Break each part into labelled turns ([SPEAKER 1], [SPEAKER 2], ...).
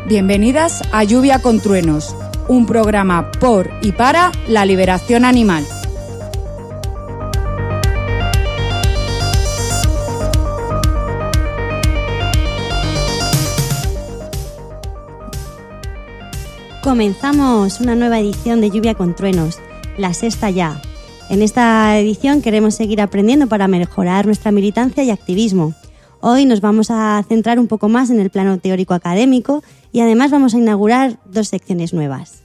[SPEAKER 1] Bienvenidas a Lluvia con Truenos, un programa por y para la liberación animal.
[SPEAKER 2] Comenzamos una nueva edición de Lluvia con Truenos, la sexta ya. En esta edición queremos seguir aprendiendo para mejorar nuestra militancia y activismo. Hoy nos vamos a centrar un poco más en el plano teórico-académico y además vamos a inaugurar 2 secciones nuevas.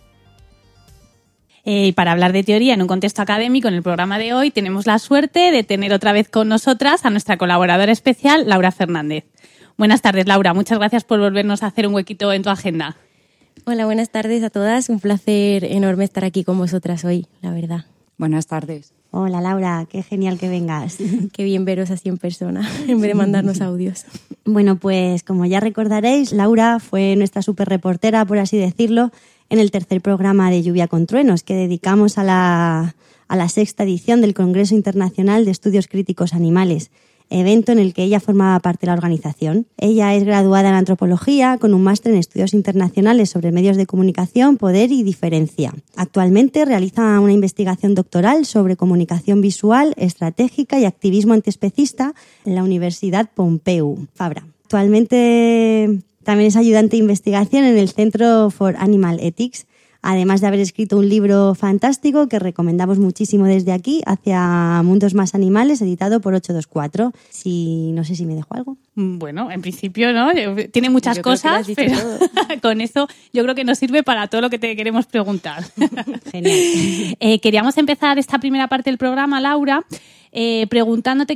[SPEAKER 3] Y para hablar de teoría en un contexto académico, en el programa de hoy tenemos la suerte de tener otra vez con nosotras a nuestra colaboradora especial, Laura Fernández. Buenas tardes, Laura. Muchas gracias por volvernos a hacer un huequito en tu agenda.
[SPEAKER 4] Hola, buenas tardes a todas. Un placer enorme estar aquí con vosotras hoy, la verdad.
[SPEAKER 1] Buenas tardes.
[SPEAKER 2] Hola, Laura. Qué genial que vengas.
[SPEAKER 4] Qué bien veros así en persona, en vez de mandarnos audios.
[SPEAKER 2] Bueno, pues como ya recordaréis, Laura fue nuestra superreportera, por así decirlo, en el tercer programa de Lluvia con Truenos, que dedicamos a la 6ª edición del Congreso Internacional de Estudios Críticos Animales, evento en el que ella formaba parte de la organización. Ella es graduada en Antropología con un máster en Estudios Internacionales sobre Medios de Comunicación, Poder y Diferencia. Actualmente realiza una investigación doctoral sobre comunicación visual, estratégica y activismo antiespecista en la Universidad Pompeu Fabra. Actualmente también es ayudante de investigación en el Centro for Animal Ethics, además de haber escrito un libro fantástico que recomendamos muchísimo desde aquí, Hacia Mundos Más Animales, editado por 824. No sé si me dejo algo.
[SPEAKER 3] Bueno, en principio no, tiene muchas cosas, pero con eso yo creo que nos sirve para todo lo que te queremos preguntar.
[SPEAKER 2] Genial.
[SPEAKER 3] Queríamos empezar esta primera parte del programa, Laura, preguntándote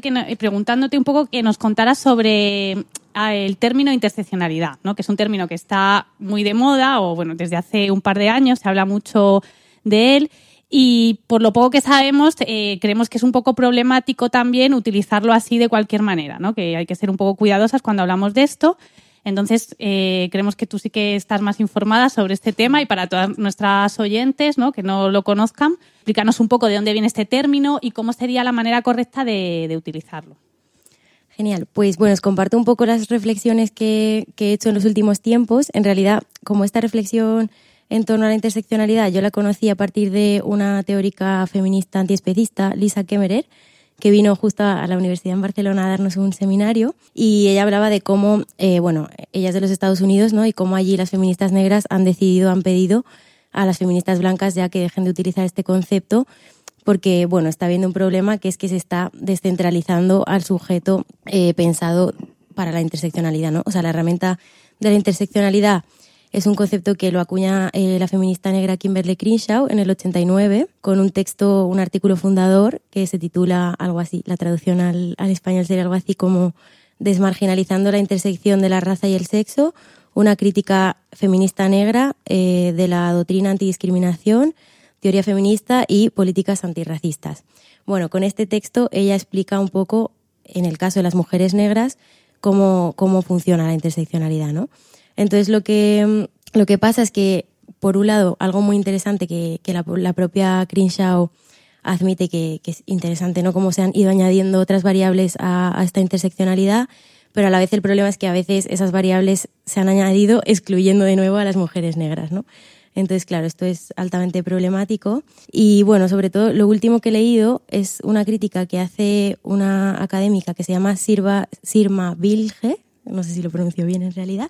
[SPEAKER 3] un poco que nos contaras sobre el término interseccionalidad, ¿no? Que es un término que está muy de moda, o bueno, desde hace un par de años se habla mucho de él, y por lo poco que sabemos, creemos que es un poco problemático también utilizarlo así de cualquier manera, ¿no? Que hay que ser un poco cuidadosas cuando hablamos de esto. Entonces, creemos que tú sí que estás más informada sobre este tema, y para todas nuestras oyentes, ¿no?, que no lo conozcan, explícanos un poco de dónde viene este término y cómo sería la manera correcta de utilizarlo.
[SPEAKER 4] Genial. Pues bueno, os comparto un poco las reflexiones que he hecho en los últimos tiempos. En realidad, como esta reflexión en torno a la interseccionalidad yo la conocí a partir de una teórica feminista antiespecista, Lisa Kemmerer, que vino justo a la Universidad en Barcelona a darnos un seminario, y ella hablaba de cómo, ella es de los Estados Unidos, ¿no?, y cómo allí las feministas negras han pedido a las feministas blancas ya que dejen de utilizar este concepto, porque, bueno, está habiendo un problema, que es que se está descentralizando al sujeto pensado para la interseccionalidad, ¿no? O sea, la herramienta de la interseccionalidad es un concepto que lo acuña la feminista negra Kimberlé Crenshaw en el 89 con un artículo fundador que se titula algo así, la traducción al español sería algo así como Desmarginalizando la intersección de la raza y el sexo, una crítica feminista negra de la doctrina antidiscriminación, teoría feminista y políticas antirracistas. Bueno, con este texto ella explica un poco, en el caso de las mujeres negras, cómo funciona la interseccionalidad, ¿no? Entonces lo que pasa es que, por un lado, algo muy interesante que la propia Crenshaw admite que es interesante, ¿no?, cómo se han ido añadiendo otras variables a esta interseccionalidad, pero a la vez el problema es que a veces esas variables se han añadido excluyendo de nuevo a las mujeres negras, ¿no? Entonces, claro, esto es altamente problemático. Y bueno, sobre todo, lo último que he leído es una crítica que hace una académica que se llama Sirma Bilge, no sé si lo pronuncio bien en realidad.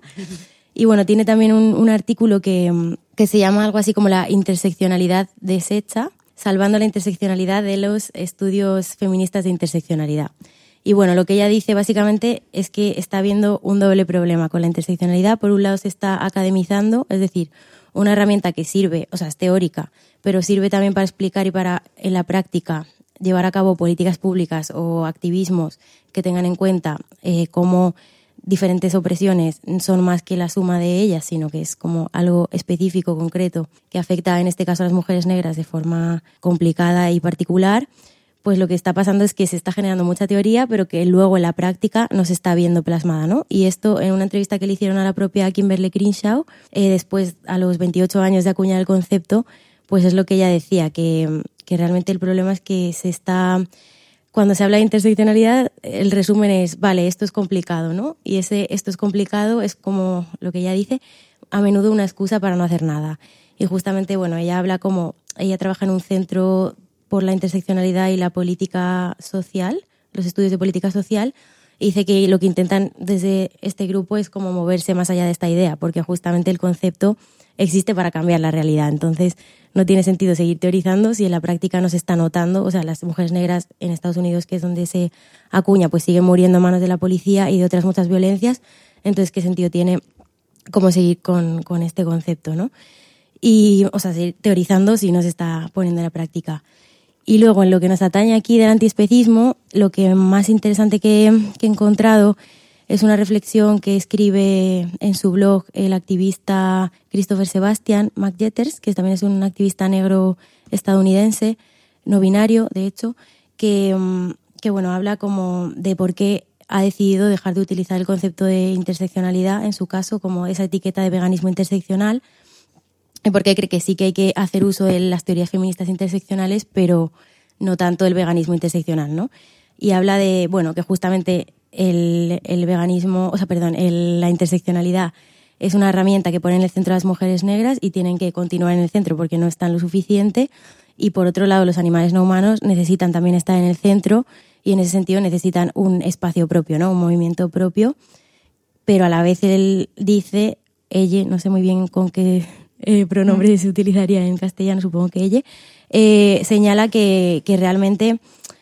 [SPEAKER 4] Y bueno, tiene también un artículo que se llama algo así como la interseccionalidad deshecha, salvando la interseccionalidad de los estudios feministas de interseccionalidad. Y bueno, lo que ella dice básicamente es que está habiendo un doble problema con la interseccionalidad. Por un lado se está academizando, es decir, una herramienta que sirve, o sea, es teórica, pero sirve también para explicar y para, en la práctica, llevar a cabo políticas públicas o activismos que tengan en cuenta cómo diferentes opresiones son más que la suma de ellas, sino que es como algo específico, concreto, que afecta en este caso a las mujeres negras de forma complicada y particular. Pues lo que está pasando es que se está generando mucha teoría, pero que luego en la práctica no se está viendo plasmada, ¿no? Y esto, en una entrevista que le hicieron a la propia Kimberlé Crenshaw, después, a los 28 años de acuñar el concepto, pues es lo que ella decía, que realmente el problema es que cuando se habla de interseccionalidad, el resumen es, vale, esto es complicado, ¿no? Y esto es complicado es como lo que ella dice, a menudo una excusa para no hacer nada. Y justamente, bueno, ella habla como, ella trabaja en un centro por la interseccionalidad y la política social, los estudios de política social, y dice que lo que intentan desde este grupo es como moverse más allá de esta idea, porque justamente el concepto existe para cambiar la realidad. Entonces, no tiene sentido seguir teorizando si en la práctica no se está notando. O sea, las mujeres negras en Estados Unidos, que es donde se acuña, pues siguen muriendo a manos de la policía y de otras muchas violencias. Entonces, ¿qué sentido tiene cómo seguir con este concepto, ¿no? Y, o sea, seguir teorizando si no se está poniendo en la práctica. Y luego, en lo que nos atañe aquí del antiespecismo, lo que más interesante que he encontrado es una reflexión que escribe en su blog el activista Christopher Sebastian McJetters, que también es un activista negro estadounidense, no binario, de hecho, que bueno, habla como de por qué ha decidido dejar de utilizar el concepto de interseccionalidad, en su caso, como esa etiqueta de veganismo interseccional, y por qué cree que sí que hay que hacer uso de las teorías feministas interseccionales, pero no tanto el veganismo interseccional, ¿no? Y habla de, bueno, que justamente el veganismo, o sea, perdón, la interseccionalidad es una herramienta que pone en el centro a las mujeres negras y tienen que continuar en el centro porque no están lo suficiente. Y por otro lado, los animales no humanos necesitan también estar en el centro y en ese sentido necesitan un espacio propio, ¿no? Un movimiento propio. Pero a la vez él dice, ella, no sé muy bien con qué pronombre se utilizaría en castellano, supongo que ella, señala que realmente,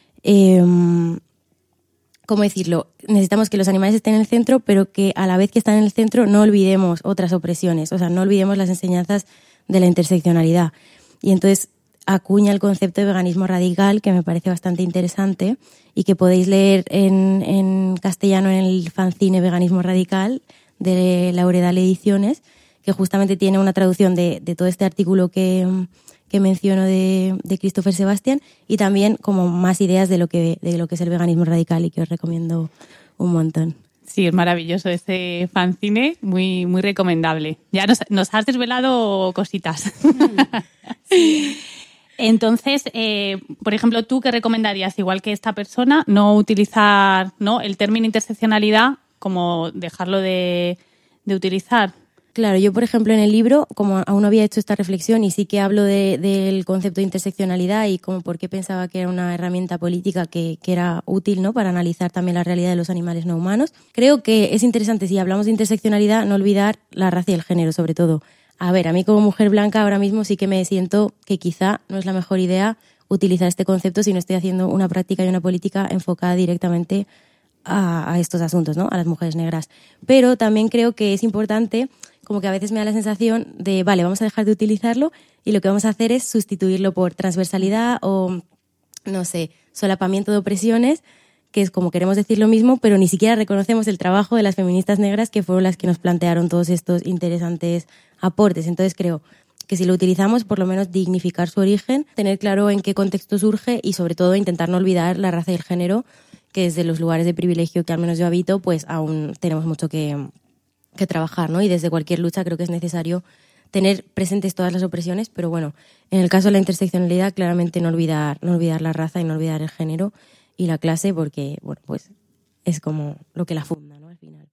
[SPEAKER 4] ¿cómo decirlo? Necesitamos que los animales estén en el centro, pero que a la vez que están en el centro no olvidemos otras opresiones, o sea, no olvidemos las enseñanzas de la interseccionalidad. Y entonces acuña el concepto de veganismo radical, que me parece bastante interesante y que podéis leer en castellano en el fanzine Veganismo Radical de Lauredale Ediciones, que justamente tiene una traducción de todo este artículo que menciono de Christopher Sebastian y también como más ideas de lo que es el veganismo radical y que os recomiendo un montón.
[SPEAKER 3] Sí, es maravilloso ese fanzine, muy, muy recomendable. Ya nos has desvelado cositas. Sí. Entonces, por ejemplo, ¿tú qué recomendarías, igual que esta persona, no utilizar, ¿no?, el término interseccionalidad, como dejarlo de utilizar?
[SPEAKER 4] Claro, yo, por ejemplo, en el libro, como aún no había hecho esta reflexión y sí que hablo del concepto de interseccionalidad y como por qué pensaba que era una herramienta política que era útil, ¿no?, para analizar también la realidad de los animales no humanos. Creo que es interesante, si hablamos de interseccionalidad, no olvidar la raza y el género, sobre todo. A ver, a mí como mujer blanca ahora mismo sí que me siento que quizá no es la mejor idea utilizar este concepto si no estoy haciendo una práctica y una política enfocada directamente a estos asuntos, ¿no?, a las mujeres negras. Pero también creo que es importante, como que a veces me da la sensación de, vale, vamos a dejar de utilizarlo y lo que vamos a hacer es sustituirlo por transversalidad o, no sé, solapamiento de opresiones, que es como queremos decir lo mismo, pero ni siquiera reconocemos el trabajo de las feministas negras que fueron las que nos plantearon todos estos interesantes aportes. Entonces creo que si lo utilizamos, por lo menos dignificar su origen, tener claro en qué contexto surge y sobre todo intentar no olvidar la raza y el género, que desde los lugares de privilegio que al menos yo habito, pues aún tenemos mucho que trabajar, ¿no? Y desde cualquier lucha creo que es necesario tener presentes todas las opresiones, pero bueno, en el caso de la interseccionalidad, claramente no olvidar la raza y no olvidar el género y la clase, porque, bueno, pues es como lo que la funda, ¿no?, al final.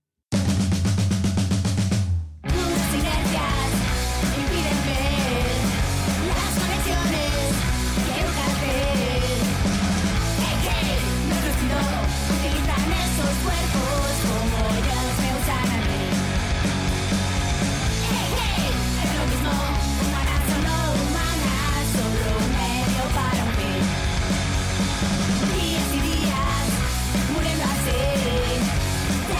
[SPEAKER 5] Días y días muriendo así.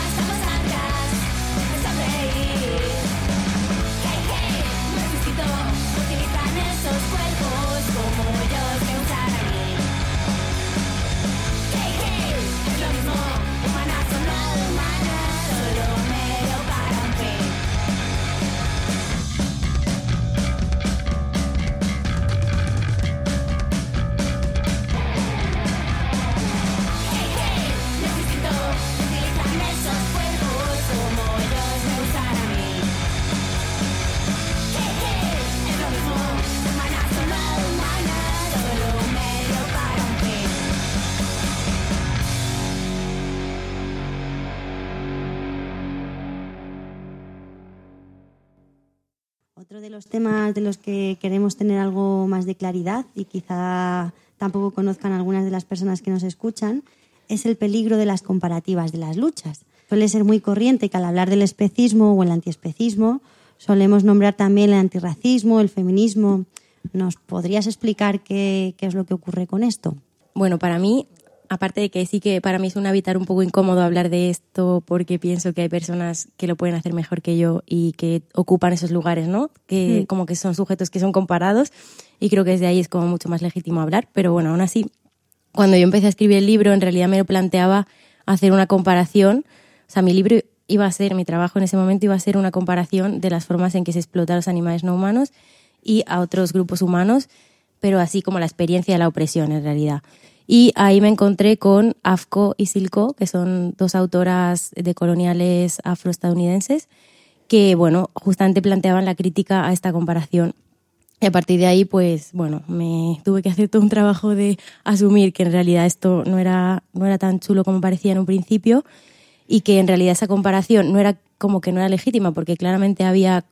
[SPEAKER 2] Otro de los temas de los que queremos tener algo más de claridad y quizá tampoco conozcan algunas de las personas que nos escuchan es el peligro de las comparativas de las luchas. Suele ser muy corriente que al hablar del especismo o el antiespecismo solemos nombrar también el antirracismo, el feminismo. ¿Nos podrías explicar qué es lo que ocurre con esto?
[SPEAKER 4] Bueno, para mí, aparte de que sí que para mí es un hábitat un poco incómodo hablar de esto porque pienso que hay personas que lo pueden hacer mejor que yo y que ocupan esos lugares, ¿no? Que como que son sujetos que son comparados y creo que desde ahí es como mucho más legítimo hablar. Pero bueno, aún así, cuando yo empecé a escribir el libro, en realidad me lo planteaba hacer una comparación. O sea, mi libro mi trabajo en ese momento iba a ser una comparación de las formas en que se explota a los animales no humanos y a otros grupos humanos, pero así como la experiencia de la opresión en realidad. Y ahí me encontré con Afko y Silko, que son dos autoras decoloniales afroestadounidenses, que, bueno, justamente planteaban la crítica a esta comparación. Y a partir de ahí, pues, bueno, me tuve que hacer todo un trabajo de asumir que en realidad esto no era tan chulo como parecía en un principio y que en realidad esa comparación no era legítima, porque claramente había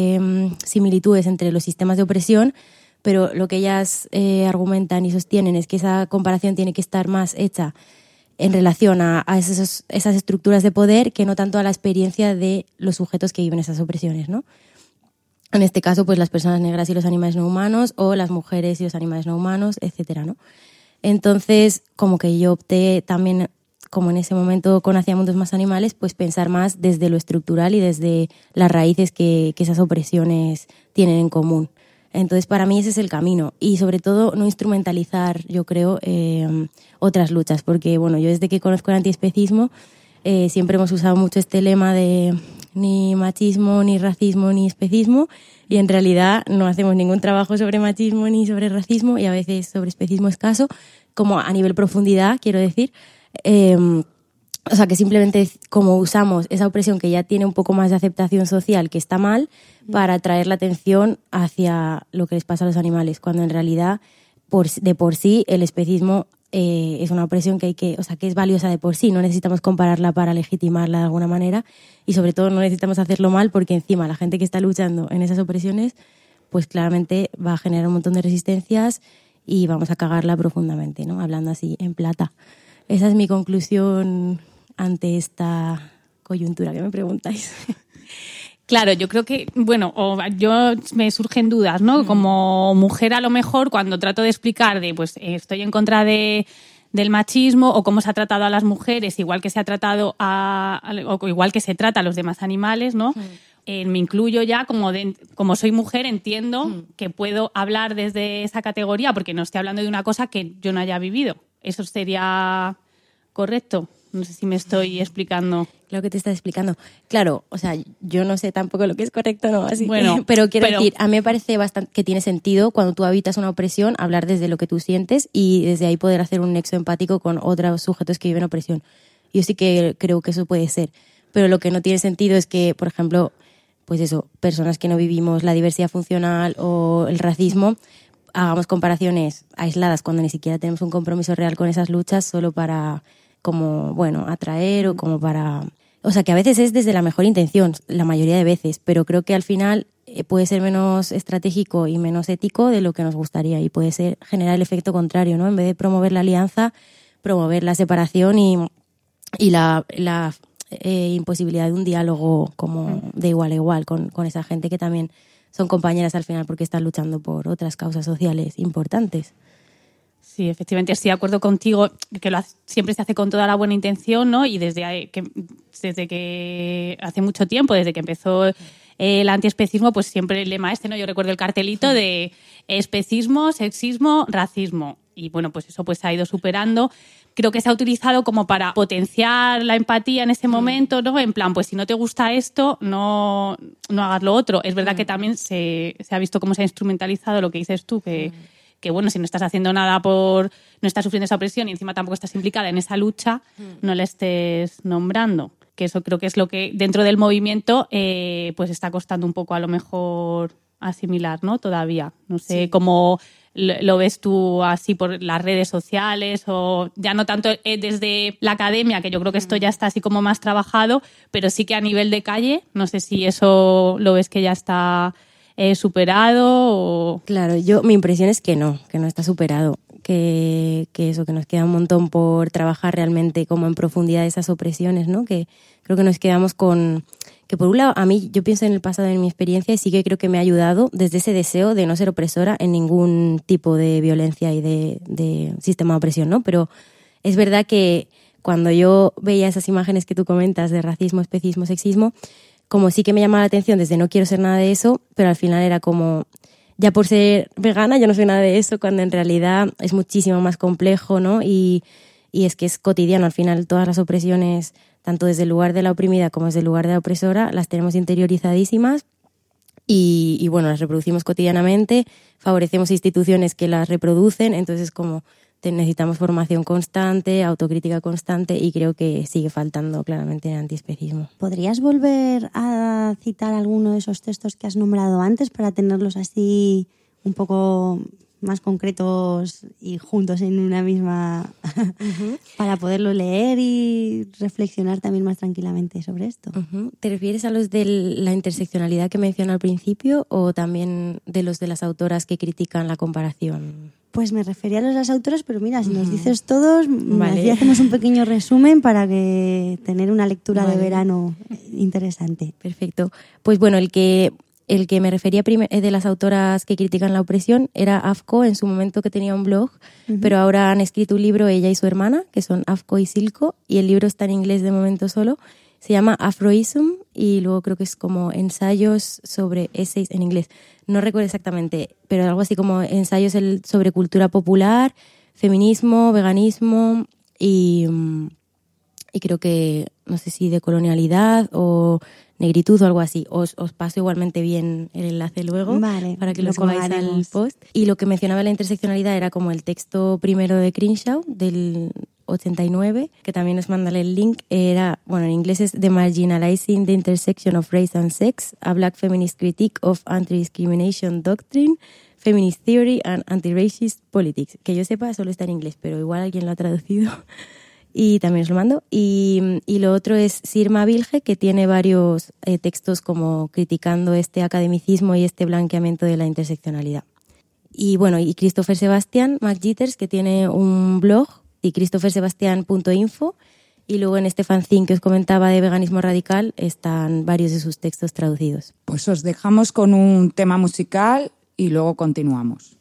[SPEAKER 4] similitudes entre los sistemas de opresión, pero lo que ellas argumentan y sostienen es que esa comparación tiene que estar más hecha en relación a esas estructuras de poder que no tanto a la experiencia de los sujetos que viven esas opresiones, ¿no? En este caso, pues las personas negras y los animales no humanos, o las mujeres y los animales no humanos, etcétera, ¿no? Entonces, como que yo opté también, como en ese momento conocía mundos más animales, pues pensar más desde lo estructural y desde las raíces que esas opresiones tienen en común. Entonces, para mí ese es el camino. Y sobre todo, no instrumentalizar, yo creo, otras luchas. Porque, bueno, yo desde que conozco el antiespecismo, siempre hemos usado mucho este lema de ni machismo, ni racismo, ni especismo. Y en realidad no hacemos ningún trabajo sobre machismo ni sobre racismo y a veces sobre especismo escaso, como a nivel profundidad, quiero decir. O sea, que simplemente como usamos esa opresión que ya tiene un poco más de aceptación social, que está mal, para atraer la atención hacia lo que les pasa a los animales, cuando en realidad, de por sí, el especismo es una opresión que es valiosa de por sí. No necesitamos compararla para legitimarla de alguna manera y sobre todo no necesitamos hacerlo mal porque encima la gente que está luchando en esas opresiones, pues claramente va a generar un montón de resistencias y vamos a cagarla profundamente, ¿no? Hablando así en plata. Esa es mi conclusión ante esta coyuntura que me preguntáis.
[SPEAKER 3] Claro, yo creo que, me surgen dudas, ¿no? Como mujer, a lo mejor, cuando trato de explicar estoy en contra del machismo o cómo se ha tratado a las mujeres, igual que se ha tratado o igual que se trata a los demás animales, ¿no? Me incluyo ya, como soy mujer, entiendo que puedo hablar desde esa categoría porque no estoy hablando de una cosa que yo no haya vivido. ¿Eso sería correcto? No sé si me estoy explicando.
[SPEAKER 4] Claro que te estás explicando. Claro, o sea, yo no sé tampoco lo que es correcto, ¿no? Así que, pero quiero decir, a mí me parece bastante que tiene sentido cuando tú habitas una opresión hablar desde lo que tú sientes y desde ahí poder hacer un nexo empático con otros sujetos que viven opresión. Yo sí que creo que eso puede ser. Pero lo que no tiene sentido es que, por ejemplo, pues eso, personas que no vivimos la diversidad funcional o el racismo, hagamos comparaciones aisladas cuando ni siquiera tenemos un compromiso real con esas luchas solo para atraer o como para... O sea, que a veces es desde la mejor intención, la mayoría de veces, pero creo que al final puede ser menos estratégico y menos ético de lo que nos gustaría y puede ser generar el efecto contrario, ¿no? En vez de promover la alianza, promover la separación y la imposibilidad de un diálogo como de igual a igual con esa gente que también son compañeras al final porque están luchando por otras causas sociales importantes.
[SPEAKER 3] Sí, efectivamente, estoy de acuerdo contigo que siempre se hace con toda la buena intención, ¿no? Y desde que hace mucho tiempo, desde que empezó el antiespecismo, pues siempre el lema ¿no? Yo recuerdo el cartelito de especismo, sexismo, racismo. Y bueno, pues eso pues se ha ido superando. Creo que se ha utilizado como para potenciar la empatía en ese momento, ¿no? En plan, pues si no te gusta esto, no hagas lo otro. Es verdad que también se ha visto cómo se ha instrumentalizado lo que dices tú, que bueno, si no estás haciendo nada no estás sufriendo esa presión y encima tampoco estás implicada en esa lucha, no la estés nombrando. Que eso creo que es lo que dentro del movimiento pues está costando un poco a lo mejor asimilar, ¿no? Todavía. No sé cómo lo ves tú así por las redes sociales o ya no tanto desde la academia, que yo creo que esto ya está así como más trabajado, pero sí que a nivel de calle, no sé si eso lo ves que ya está superado o...
[SPEAKER 4] Claro, mi impresión es que no está superado. Que nos queda un montón por trabajar realmente como en profundidad esas opresiones, ¿no? Que creo que nos quedamos con... Que por un lado, a mí, yo pienso en el pasado, en mi experiencia, y sí que creo que me ha ayudado desde ese deseo de no ser opresora en ningún tipo de violencia y de sistema de opresión, ¿no? Pero es verdad que cuando yo veía esas imágenes que tú comentas de racismo, especismo, sexismo, como sí que me llamaba la atención desde no quiero ser nada de eso, pero al final era como... Ya por ser vegana yo no soy nada de eso, cuando en realidad es muchísimo más complejo, ¿no? Y es que es cotidiano. Al final todas las opresiones, tanto desde el lugar de la oprimida como desde el lugar de la opresora, las tenemos interiorizadísimas y bueno, las reproducimos cotidianamente, favorecemos instituciones que las reproducen, entonces como necesitamos formación constante, autocrítica constante y creo que sigue faltando claramente el antiespecismo.
[SPEAKER 2] ¿Podrías volver a citar alguno de esos textos que has nombrado antes para tenerlos así un poco más concretos y juntos en una misma... para poderlo leer y reflexionar también más tranquilamente sobre esto?
[SPEAKER 4] ¿Te refieres a los de la interseccionalidad que mencioné al principio o también de los de las autoras que critican la comparación?
[SPEAKER 2] Pues me refería a los de las autoras, pero mira, si nos dices todos,
[SPEAKER 4] vale.
[SPEAKER 2] Así hacemos un pequeño resumen para que tener una lectura de verano interesante.
[SPEAKER 4] Perfecto. Pues bueno, el que me refería de las autoras que critican la opresión era Afko, en su momento que tenía un blog, pero ahora han escrito un libro ella y su hermana, que son Afko y Silko, y el libro está en inglés de momento solo. Se llama Afroism y luego creo que es como ensayos sobre essays en inglés. No recuerdo exactamente, pero algo así como ensayos sobre cultura popular, feminismo, veganismo y creo que, no sé si de colonialidad o negritud o algo así. Os paso igualmente bien el enlace luego para que lo subáis al post. Y lo que mencionaba la interseccionalidad era como el texto primero de Crenshaw del 89, que también os mandaré el link. Era, bueno, en inglés es The Marginalizing the Intersection of Race and Sex, a Black Feminist Critique of Anti-Discrimination Doctrine, Feminist Theory and Anti-Racist Politics. Que yo sepa solo está en inglés, pero igual alguien lo ha traducido y también os lo mando. Y lo otro es Sirma Vilge, que tiene varios textos como criticando este academicismo y este blanqueamiento de la interseccionalidad. Y bueno, y Christopher Sebastian McJitters, que tiene un blog, y christophersebastian.info, y luego en este fanzine que os comentaba de veganismo radical están varios de sus textos traducidos.
[SPEAKER 1] Pues os dejamos con un tema musical y luego continuamos.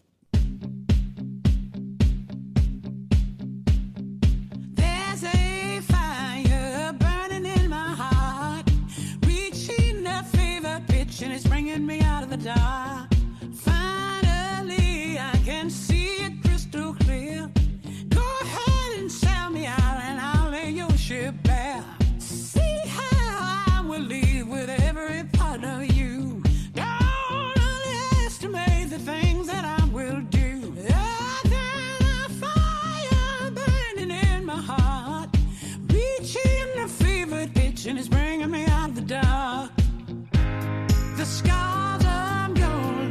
[SPEAKER 5] And it's bringing me out of the dark. The scars I'm gonna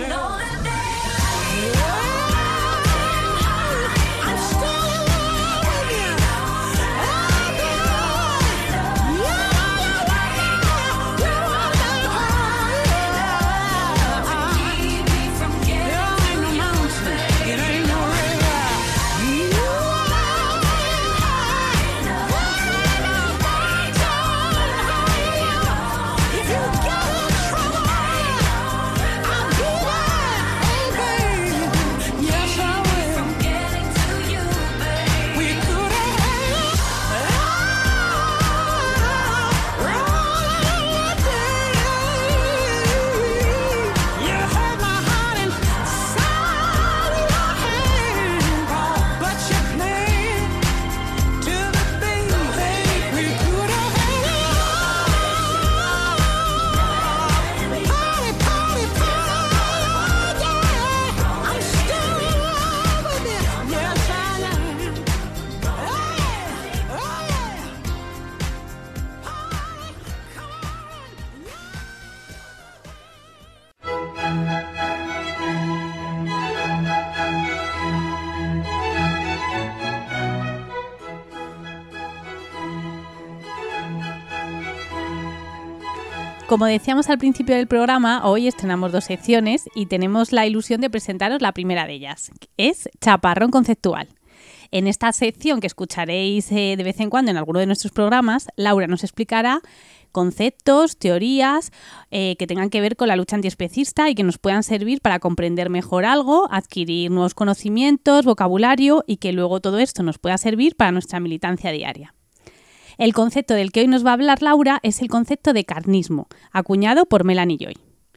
[SPEAKER 3] Como decíamos al principio del programa, hoy estrenamos 2 secciones y tenemos la ilusión de presentaros la primera de ellas, que es Chaparrón Conceptual. En esta sección que escucharéis de vez en cuando en alguno de nuestros programas, Laura nos explicará conceptos, teorías que tengan que ver con la lucha antiespecista y que nos puedan servir para comprender mejor algo, adquirir nuevos conocimientos, vocabulario y que luego todo esto nos pueda servir para nuestra militancia diaria. El concepto del que hoy nos va a hablar Laura es el concepto de carnismo, acuñado por Melanie Joy.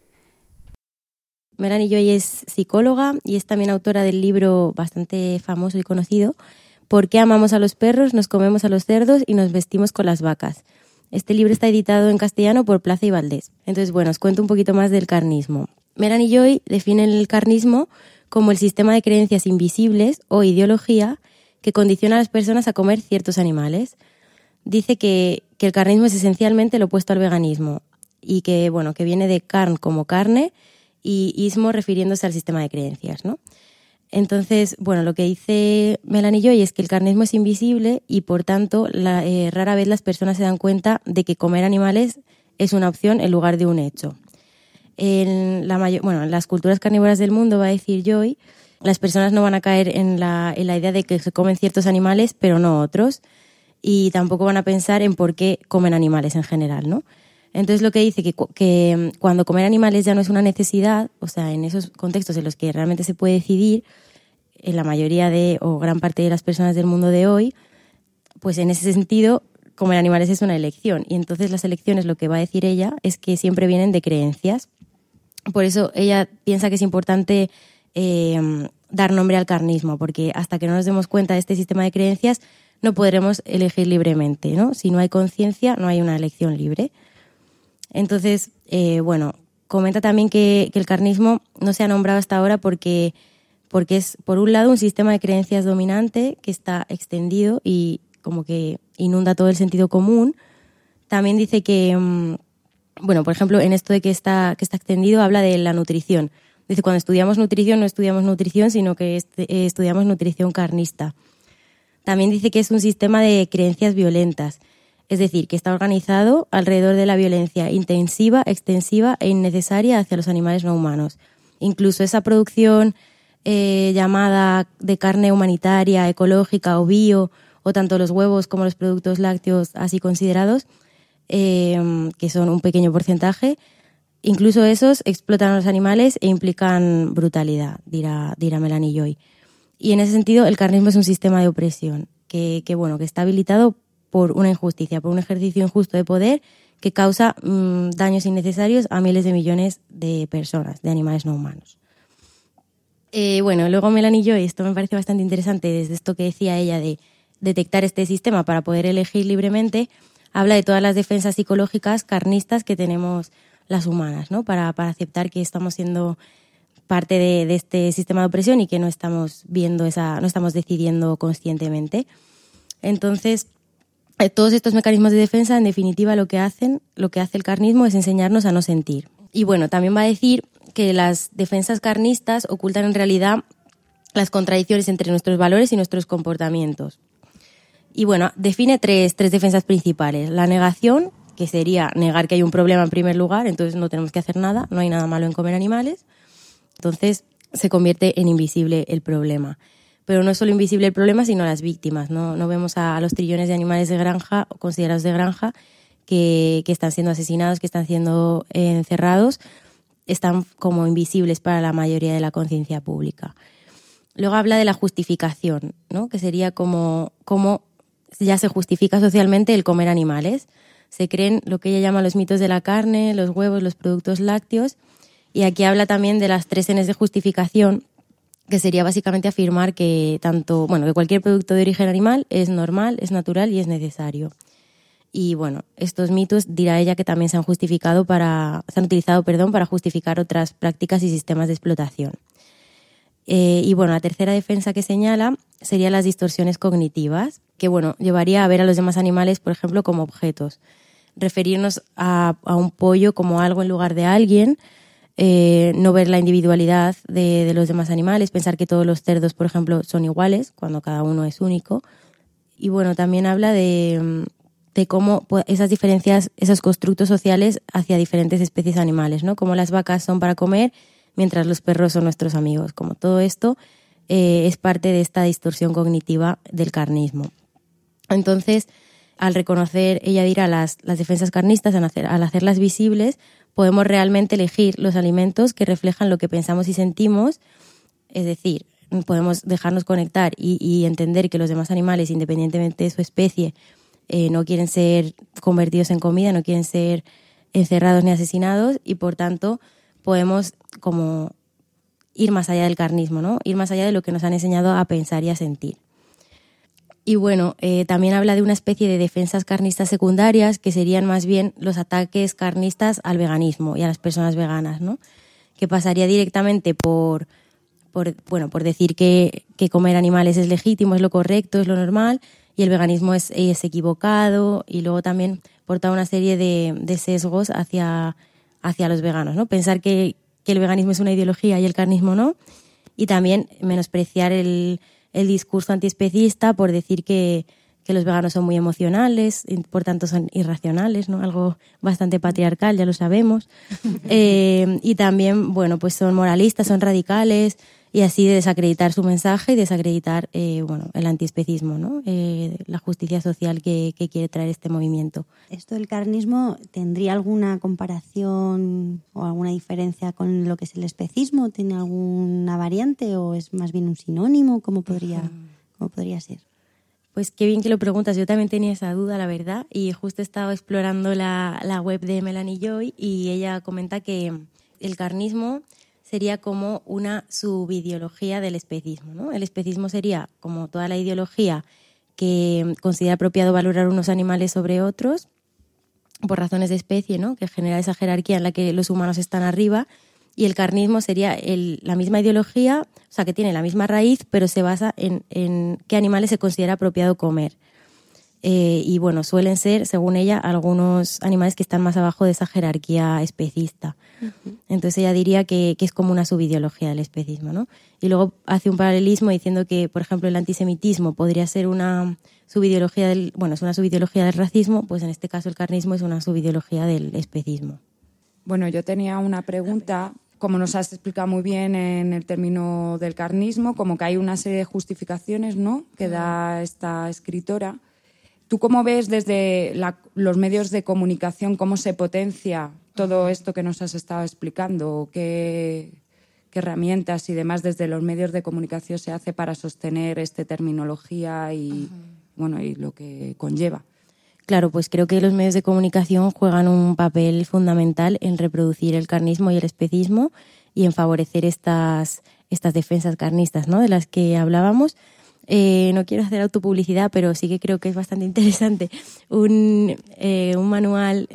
[SPEAKER 4] Melanie Joy es psicóloga y es también autora del libro bastante famoso y conocido, ¿Por qué amamos a los perros, nos comemos a los cerdos y nos vestimos con las vacas? Este libro está editado en castellano por Plaza y Valdés. Entonces, bueno, os cuento un poquito más del carnismo. Melanie Joy define el carnismo como el sistema de creencias invisibles o ideología que condiciona a las personas a comer ciertos animales. Dice que el carnismo es esencialmente lo opuesto al veganismo y que, bueno, que viene de carn como carne y ismo refiriéndose al sistema de creencias, ¿no? Entonces, bueno, lo que dice Melanie Joy es que el carnismo es invisible y, por tanto, rara vez las personas se dan cuenta de que comer animales es una opción en lugar de un hecho. En las culturas carnívoras del mundo, va a decir Joy, las personas no van a caer en la idea de que se comen ciertos animales, pero no otros. Y tampoco van a pensar en por qué comen animales en general, ¿no? Entonces lo que dice que cuando comer animales ya no es una necesidad, o sea, en esos contextos en los que realmente se puede decidir, en la mayoría o gran parte de las personas del mundo de hoy, pues en ese sentido comer animales es una elección. Y entonces las elecciones, lo que va a decir ella, es que siempre vienen de creencias. Por eso ella piensa que es importante dar nombre al carnismo, porque hasta que no nos demos cuenta de este sistema de creencias no podremos elegir libremente, ¿no? Si no hay conciencia, no hay una elección libre. Entonces, comenta también que el carnismo no se ha nombrado hasta ahora porque es, por un lado, un sistema de creencias dominante que está extendido y como que inunda todo el sentido común. También dice que, por ejemplo, en esto de que está extendido, habla de la nutrición. Dice, cuando estudiamos nutrición, no estudiamos nutrición, sino que estudiamos nutrición carnista. También dice que es un sistema de creencias violentas, es decir, que está organizado alrededor de la violencia intensiva, extensiva e innecesaria hacia los animales no humanos. Incluso esa producción llamada de carne humanitaria, ecológica o bio, o tanto los huevos como los productos lácteos así considerados, que son un pequeño porcentaje, incluso esos explotan a los animales e implican brutalidad, dirá Melanie Joy. Y en ese sentido el carnismo es un sistema de opresión que está habilitado por una injusticia, por un ejercicio injusto de poder que causa daños innecesarios a miles de millones de personas, de animales no humanos. Luego Melanie Joy, esto me parece bastante interesante desde esto que decía ella de detectar este sistema para poder elegir libremente, habla de todas las defensas psicológicas carnistas que tenemos las humanas, ¿no? Para aceptar que estamos siendo parte de este sistema de opresión y que no estamos no estamos decidiendo conscientemente. Entonces, todos estos mecanismos de defensa, en definitiva, lo que hace el carnismo es enseñarnos a no sentir. Y bueno, también va a decir que las defensas carnistas ocultan en realidad las contradicciones entre nuestros valores y nuestros comportamientos. Y bueno, define tres defensas principales. La negación, que sería negar que hay un problema en primer lugar, entonces no tenemos que hacer nada, no hay nada malo en comer animales. Entonces se convierte en invisible el problema. Pero no es solo invisible el problema, sino las víctimas, ¿no? No vemos a los trillones de animales de granja o considerados de granja que están siendo asesinados, que están siendo encerrados, están como invisibles para la mayoría de la conciencia pública. Luego habla de la justificación, ¿no? Que sería como ya se justifica socialmente el comer animales. Se creen lo que ella llama los mitos de la carne, los huevos, los productos lácteos. Y aquí habla también de las 3 N's de justificación, que sería básicamente afirmar que que cualquier producto de origen animal es normal, es natural y es necesario. Y bueno, estos mitos, dirá ella, que también se han utilizado para justificar otras prácticas y sistemas de explotación. Y bueno, la tercera defensa que señala serían las distorsiones cognitivas, que bueno, llevaría a ver a los demás animales, por ejemplo, como objetos. Referirnos a un pollo como algo en lugar de alguien, no ver la individualidad de los demás animales, pensar que todos los cerdos, por ejemplo, son iguales, cuando cada uno es único. Y bueno, también habla de cómo esas diferencias, esos constructos sociales hacia diferentes especies animales, ¿no? Como las vacas son para comer, mientras los perros son nuestros amigos. Como todo esto es parte de esta distorsión cognitiva del carnismo. Entonces, al reconocer, ella dirá, las defensas carnistas, al hacerlas visibles, podemos realmente elegir los alimentos que reflejan lo que pensamos y sentimos, es decir, podemos dejarnos conectar y entender que los demás animales, independientemente de su especie, no quieren ser convertidos en comida, no quieren ser encerrados ni asesinados, y por tanto podemos como ir más allá del carnismo, ¿no? Ir más allá de lo que nos han enseñado a pensar y a sentir. Y bueno, también habla de una especie de defensas carnistas secundarias, que serían más bien los ataques carnistas al veganismo y a las personas veganas, ¿no? Que pasaría directamente por decir que comer animales es legítimo, es lo correcto, es lo normal, y el veganismo es equivocado, y luego también por toda una serie de sesgos hacia los veganos, ¿no? Pensar que el veganismo es una ideología y el carnismo no, y también menospreciar el discurso antiespecista por decir que los veganos son muy emocionales y por tanto son irracionales, ¿no? Algo bastante patriarcal, ya lo sabemos. Y también, bueno, pues son moralistas, son radicales, y así de desacreditar su mensaje y desacreditar el antiespecismo, ¿no? La justicia social que quiere traer este movimiento.
[SPEAKER 2] ¿Esto del carnismo tendría alguna comparación o alguna diferencia con lo que es el especismo? ¿Tiene alguna variante o es más bien un sinónimo? ¿Cómo podría ser?
[SPEAKER 4] Pues qué bien que lo preguntas. Yo también tenía esa duda, la verdad, y justo he estado explorando la web de Melanie Joy, y ella comenta que el carnismo sería como una subideología del especismo, ¿no? El especismo sería como toda la ideología que considera apropiado valorar unos animales sobre otros por razones de especie, ¿no? Que genera esa jerarquía en la que los humanos están arriba, y el carnismo sería la misma ideología, o sea, que tiene la misma raíz, pero se basa en qué animales se considera apropiado comer. Y bueno, suelen ser, según ella, algunos animales que están más abajo de esa jerarquía especista. Uh-huh. Entonces ella diría que es como una subideología del especismo, ¿no? Y luego hace un paralelismo diciendo que, por ejemplo, el antisemitismo podría ser una subideología es una subideología del racismo, pues en este caso el carnismo es una subideología del especismo.
[SPEAKER 1] Bueno, yo tenía una pregunta. Como nos has explicado muy bien en el término del carnismo, como que hay una serie de justificaciones, ¿no?, que da esta escritora. ¿Tú cómo ves desde los medios de comunicación cómo se potencia todo esto que nos has estado explicando? ¿Qué herramientas y demás desde los medios de comunicación se hace para sostener esta terminología y lo que conlleva?
[SPEAKER 4] Claro, pues creo que los medios de comunicación juegan un papel fundamental en reproducir el carnismo y el especismo y en favorecer estas defensas carnistas, ¿no?, de las que hablábamos. No quiero hacer autopublicidad, pero sí que creo que es bastante interesante un manual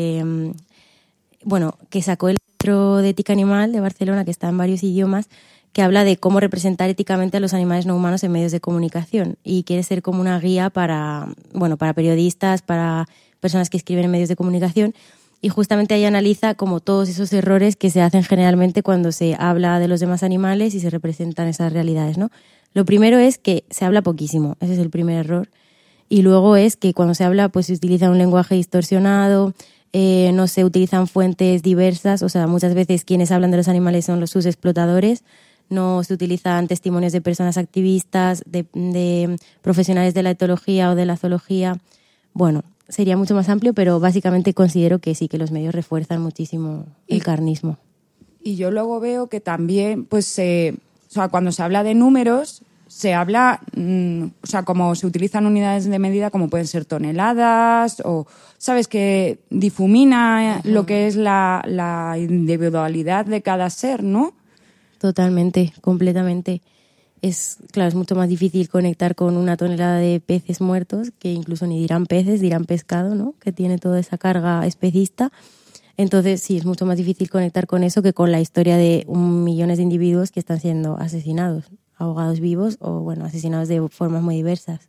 [SPEAKER 4] que sacó el Centro de Ética Animal de Barcelona, que está en varios idiomas, que habla de cómo representar éticamente a los animales no humanos en medios de comunicación, y quiere ser como una guía para periodistas, para personas que escriben en medios de comunicación. y justamente ahí analiza como todos esos errores que se hacen generalmente cuando se habla de los demás animales y se representan esas realidades, ¿no? Lo primero es que se habla poquísimo, ese es el primer error. Y luego es que cuando se habla pues se utiliza un lenguaje distorsionado, no se utilizan fuentes diversas, o sea, muchas veces quienes hablan de los animales son sus explotadores, no se utilizan testimonios de personas activistas, de profesionales de la etología o de la zoología. Bueno, sería mucho más amplio, pero básicamente considero que sí, que los medios refuerzan muchísimo el carnismo.
[SPEAKER 1] Y yo luego veo que también, pues, o sea, cuando se habla de números, se habla, o sea, como se utilizan unidades de medida como pueden ser toneladas o, ¿sabes?, que difumina lo que es la individualidad de cada ser, ¿no?
[SPEAKER 4] Totalmente, completamente. Claro, es mucho más difícil conectar con una tonelada de peces muertos, que incluso ni dirán peces, dirán pescado, ¿no? Que tiene toda esa carga especista. Entonces, sí, es mucho más difícil conectar con eso que con la historia de millones de individuos que están siendo asesinados, ahogados vivos o, bueno, asesinados de formas muy diversas.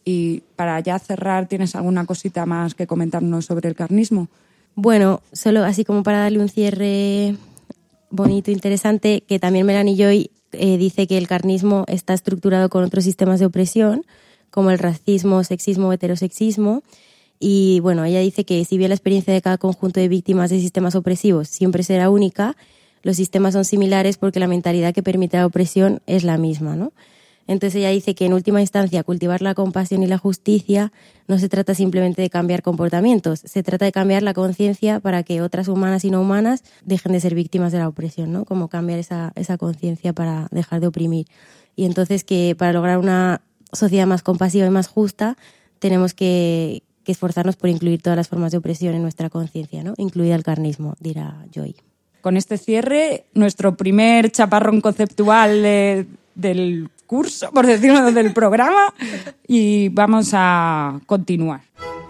[SPEAKER 1] Y para ya cerrar, ¿tienes alguna cosita más que comentarnos sobre el carnismo?
[SPEAKER 4] Bueno, solo así como para darle un cierre bonito, interesante, que también Melanie Joy dice que el carnismo está estructurado con otros sistemas de opresión, como el racismo, sexismo, heterosexismo. Y bueno, ella dice que si bien la experiencia de cada conjunto de víctimas de sistemas opresivos siempre será única, los sistemas son similares porque la mentalidad que permite la opresión es la misma, ¿no? Entonces ella dice que en última instancia cultivar la compasión y la justicia no se trata simplemente de cambiar comportamientos, se trata de cambiar la conciencia para que otras humanas y no humanas dejen de ser víctimas de la opresión, ¿no? Como cambiar esa conciencia para dejar de oprimir. Y entonces que para lograr una sociedad más compasiva y más justa tenemos que esforzarnos por incluir todas las formas de opresión en nuestra conciencia, ¿no? Incluida el carnismo, dirá Joy.
[SPEAKER 1] Con este cierre, nuestro primer chaparrón conceptual del curso, por decirlo, del programa, y vamos a continuar.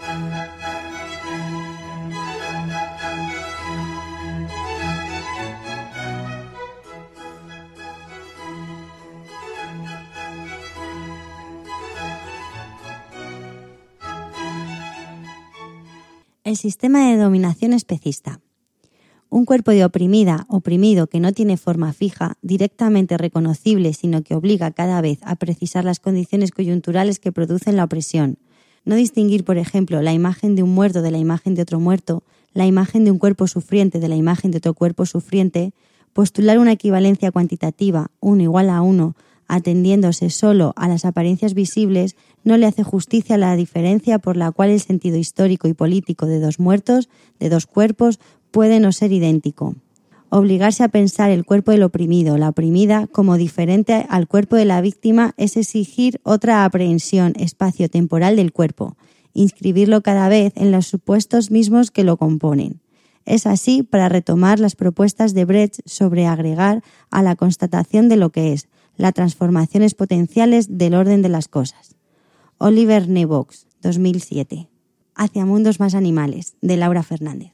[SPEAKER 2] El sistema de dominación especista. Un cuerpo de oprimida, oprimido que no tiene forma fija, directamente reconocible, sino que obliga cada vez a precisar las condiciones coyunturales que producen la opresión. No distinguir, por ejemplo, la imagen de un muerto de la imagen de otro muerto, la imagen de un cuerpo sufriente de la imagen de otro cuerpo sufriente, postular una equivalencia cuantitativa, 1 igual a 1, atendiéndose solo a las apariencias visibles, no le hace justicia a la diferencia por la cual el sentido histórico y político de dos muertos, de dos cuerpos, puede no ser idéntico. Obligarse a pensar el cuerpo del oprimido o la oprimida como diferente al cuerpo de la víctima es exigir otra aprehensión espacio-temporal del cuerpo, inscribirlo cada vez en los supuestos mismos que lo componen. Es así para retomar las propuestas de Brecht sobre agregar a la constatación de lo que es, las transformaciones potenciales del orden de las cosas. Oliver Nebox, 2007. Hacia mundos más animales, de Laura Fernández.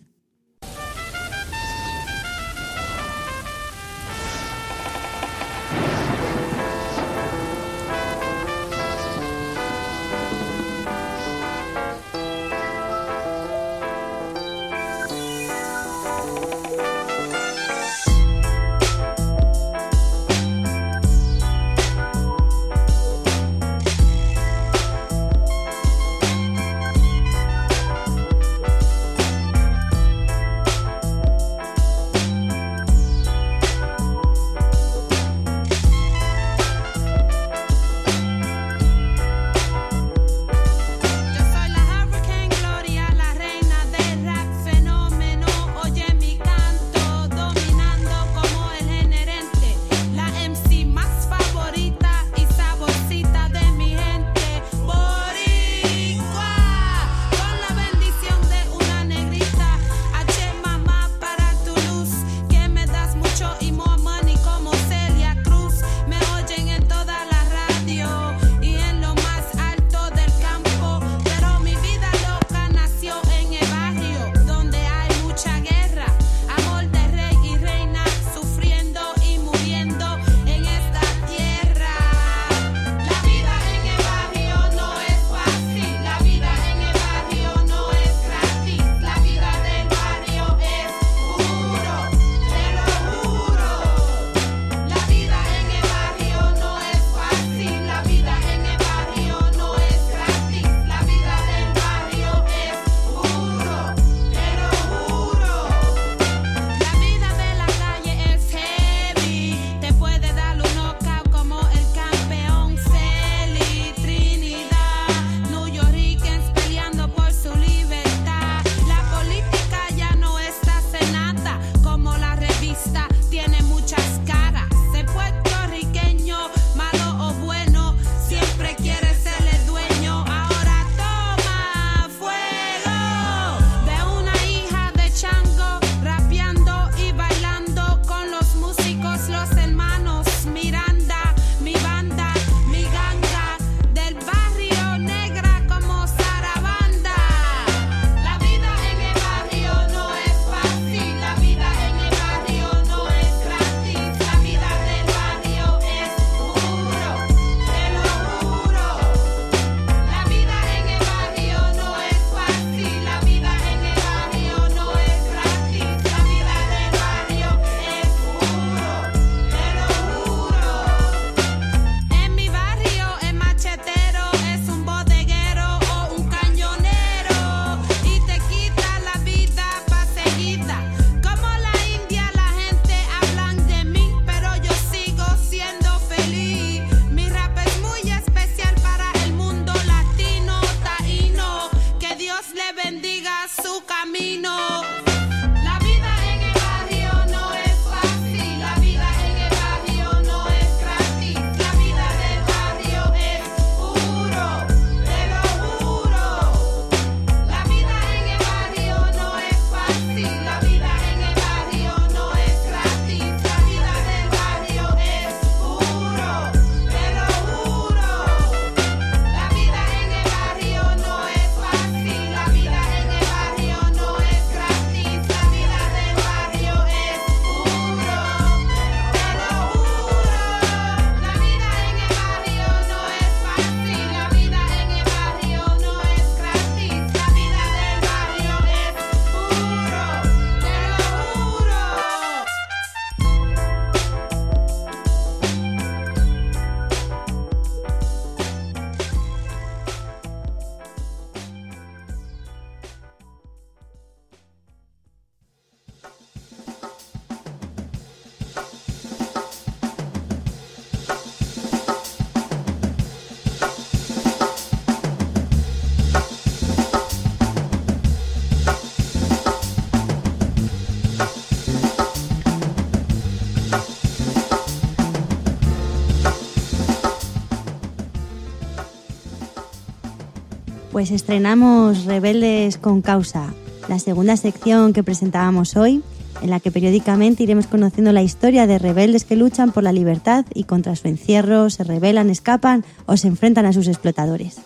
[SPEAKER 2] Pues estrenamos Rebeldes con Causa, la segunda sección que presentábamos hoy, en la que periódicamente iremos conociendo la historia de rebeldes que luchan por la libertad y contra su encierro, se rebelan, escapan o se enfrentan a sus explotadores.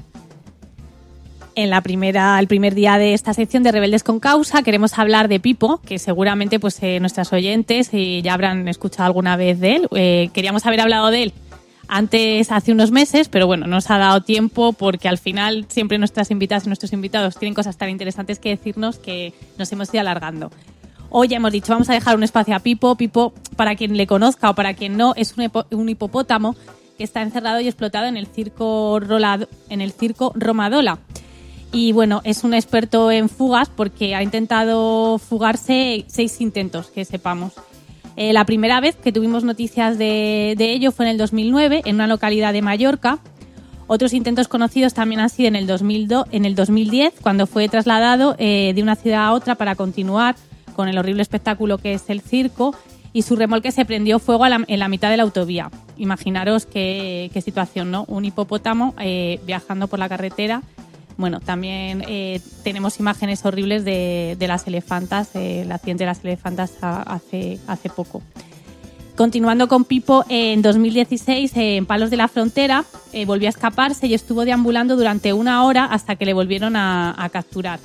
[SPEAKER 3] El primer día de esta sección de Rebeldes con Causa queremos hablar de Pipo, que seguramente pues nuestras oyentes ya habrán escuchado alguna vez de él. Queríamos haber hablado de él antes, hace unos meses, pero bueno, no nos ha dado tiempo porque al final siempre nuestras invitadas y nuestros invitados tienen cosas tan interesantes que decirnos que nos hemos ido alargando. Hoy ya hemos dicho, vamos a dejar un espacio a Pipo. Pipo, para quien le conozca o para quien no, es un hipopótamo que está encerrado y explotado en el circo Romadola. Y bueno, es un experto en fugas porque ha intentado fugarse 6 intentos, que sepamos. La primera vez que tuvimos noticias de ello fue en el 2009, en una localidad de Mallorca. Otros intentos conocidos también han sido en el 2010, cuando fue trasladado de una ciudad a otra para continuar con el horrible espectáculo que es el circo, y su remolque se prendió fuego en la mitad de la autovía. Imaginaros qué situación, ¿no? Un hipopótamo viajando por la carretera. Bueno, también tenemos imágenes horribles de las elefantas, el accidente de las elefantas hace poco. Continuando con Pipo, en 2016, en Palos de la Frontera, volvió a escaparse y estuvo deambulando durante 1 hora hasta que le volvieron a capturar.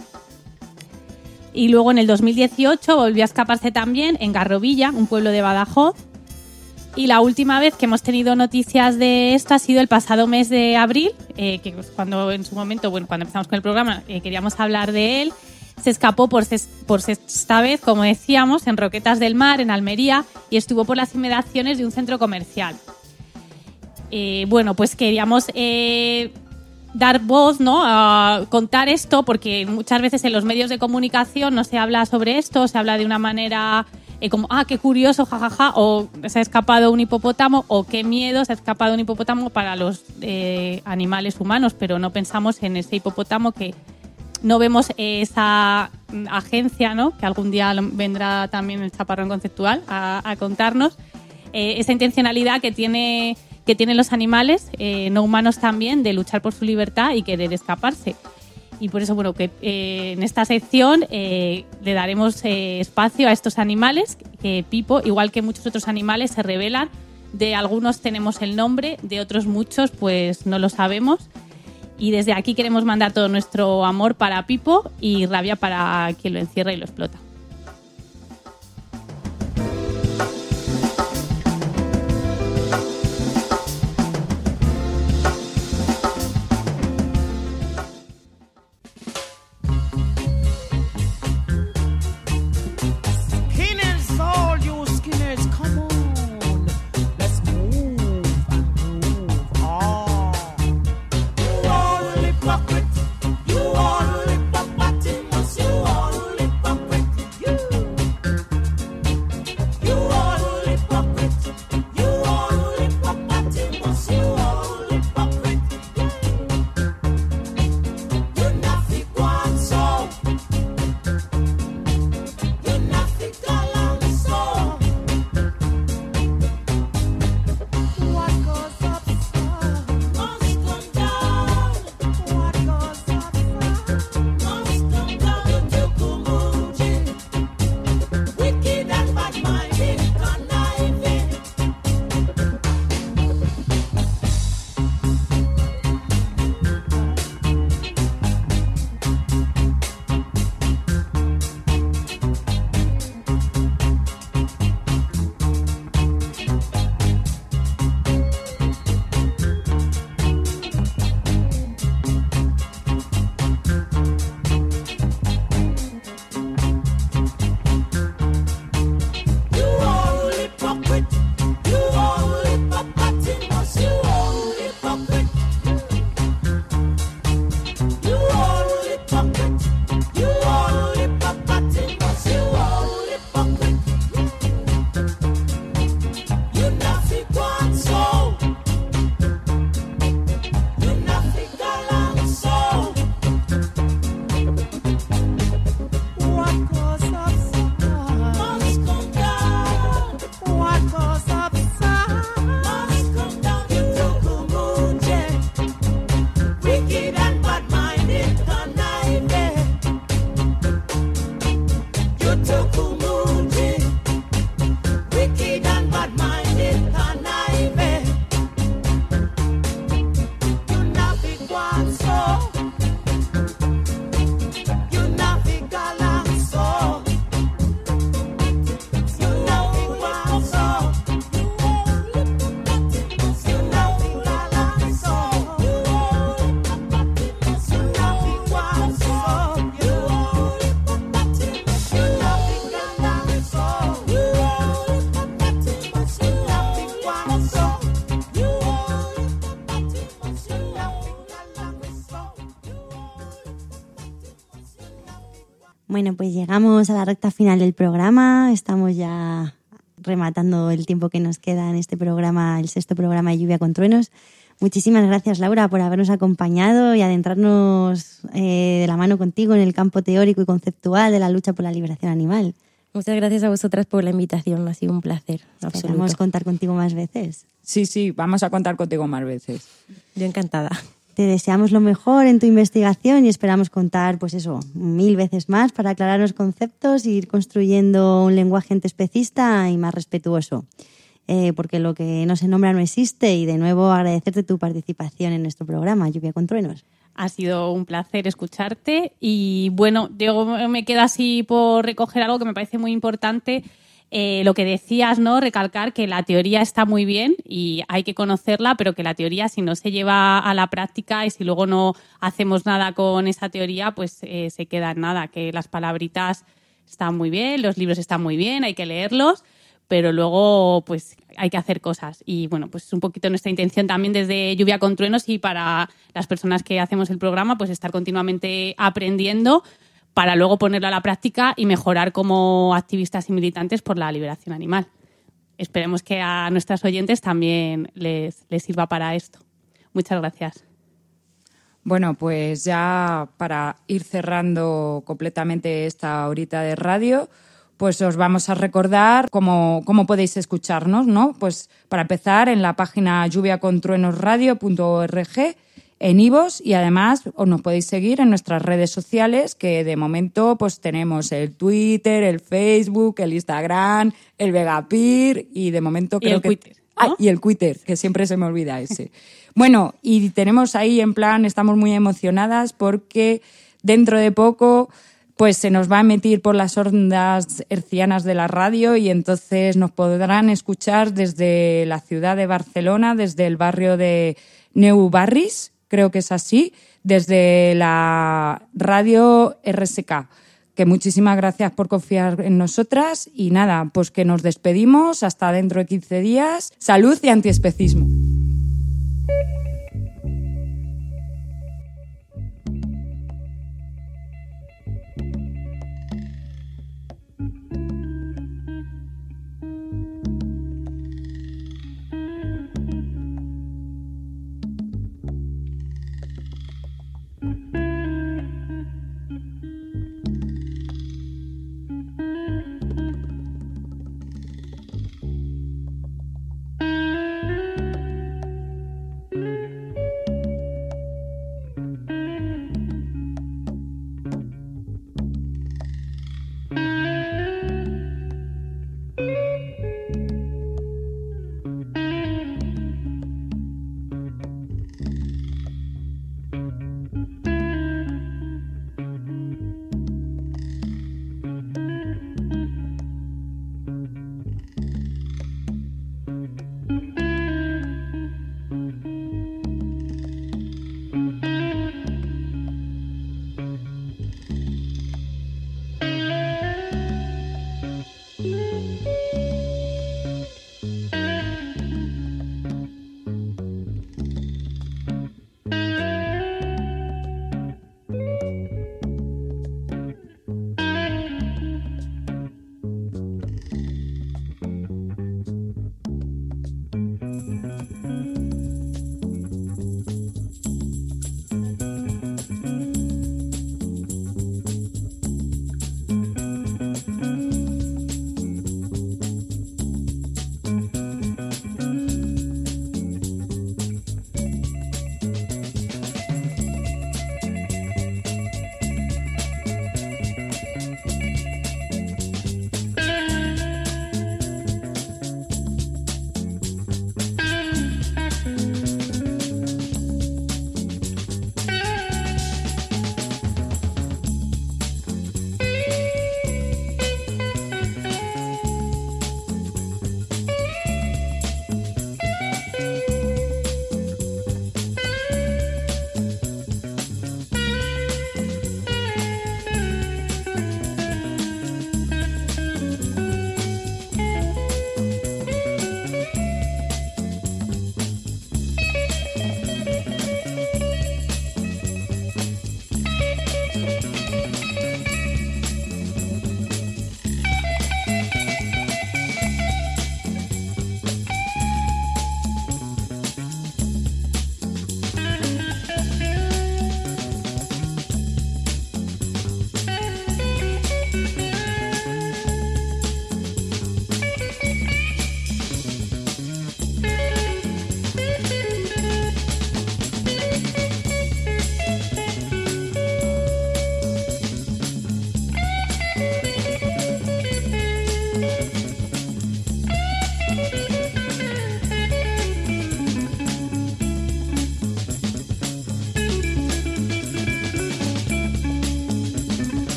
[SPEAKER 3] Y luego en el 2018 volvió a escaparse también en Garrovilla, un pueblo de Badajoz. Y la última vez que hemos tenido noticias de esto ha sido el pasado mes de abril, que cuando en su momento, bueno, cuando empezamos con el programa, queríamos hablar de él. Se escapó por sexta vez, como decíamos, en Roquetas del Mar, en Almería, y estuvo por las inmediaciones de un centro comercial. Bueno, pues queríamos dar voz, ¿no?, a contar esto, porque muchas veces en los medios de comunicación no se habla sobre esto, se habla de una manera como, qué curioso, jajaja, o se ha escapado un hipopótamo, o qué miedo, se ha escapado un hipopótamo para los animales humanos, pero no pensamos en ese hipopótamo, que no vemos esa agencia, ¿no?, que algún día vendrá también el Chaparrón Conceptual a contarnos, esa intencionalidad que tienen los animales, no humanos también, de luchar por su libertad y querer escaparse. Y por eso, bueno, que en esta sección le daremos espacio a estos animales, que Pipo, igual que muchos otros animales, se rebelan. De algunos tenemos el nombre, de otros muchos pues no lo sabemos. Y desde aquí queremos mandar todo nuestro amor para Pipo y rabia para quien lo encierra y lo explota.
[SPEAKER 2] Bueno, pues llegamos a la recta final del programa. Estamos ya rematando el tiempo que nos queda en este programa, el 6º programa de Lluvia con Truenos. Muchísimas gracias, Laura, por habernos acompañado y adentrarnos de la mano contigo en el campo teórico y conceptual de la lucha por la liberación animal.
[SPEAKER 4] Muchas gracias a vosotras por la invitación, ha sido un placer.
[SPEAKER 2] Esperamos contar contigo más veces.
[SPEAKER 1] Sí, vamos a contar contigo más veces.
[SPEAKER 4] Yo encantada.
[SPEAKER 2] Te deseamos lo mejor en tu investigación y esperamos contar, 1000 veces más para aclarar los conceptos e ir construyendo un lenguaje antiespecista y más respetuoso. Porque lo que no se nombra no existe y de nuevo agradecerte tu participación en nuestro programa Lluvia con Truenos.
[SPEAKER 3] Ha sido un placer escucharte y bueno, yo me quedo así por recoger algo que me parece muy importante. Lo que decías, ¿no? Recalcar que la teoría está muy bien y hay que conocerla, pero que la teoría, si no se lleva a la práctica y si luego no hacemos nada con esa teoría, pues se queda en nada. Que las palabritas están muy bien, los libros están muy bien, hay que leerlos, pero luego pues hay que hacer cosas. Y bueno, pues es un poquito nuestra intención también desde Lluvia con Truenos y para las personas que hacemos el programa, pues estar continuamente aprendiendo para luego ponerlo a la práctica y mejorar como activistas y militantes por la liberación animal. Esperemos que a nuestras oyentes también les sirva para esto. Muchas gracias.
[SPEAKER 1] Bueno, pues ya para ir cerrando completamente esta horita de radio, pues os vamos a recordar cómo podéis escucharnos, ¿no? Pues para empezar en la página lluviacontruenosradio.org, en iVoox, y además os nos podéis seguir en nuestras redes sociales, que de momento pues tenemos el Twitter, el Facebook, el Instagram, el Vegapir y de momento creo que...
[SPEAKER 3] Twitter, ¿no?
[SPEAKER 1] Y el Twitter, que siempre se me olvida ese. Bueno, y tenemos ahí en plan, estamos muy emocionadas porque dentro de poco pues se nos va a emitir por las ondas hercianas de la radio y entonces nos podrán escuchar desde la ciudad de Barcelona, desde el barrio de Nou Barris, creo que es así, desde la radio RSK. Que muchísimas gracias por confiar en nosotras y nada, pues que nos despedimos hasta dentro de 15 días. Salud y antiespecismo.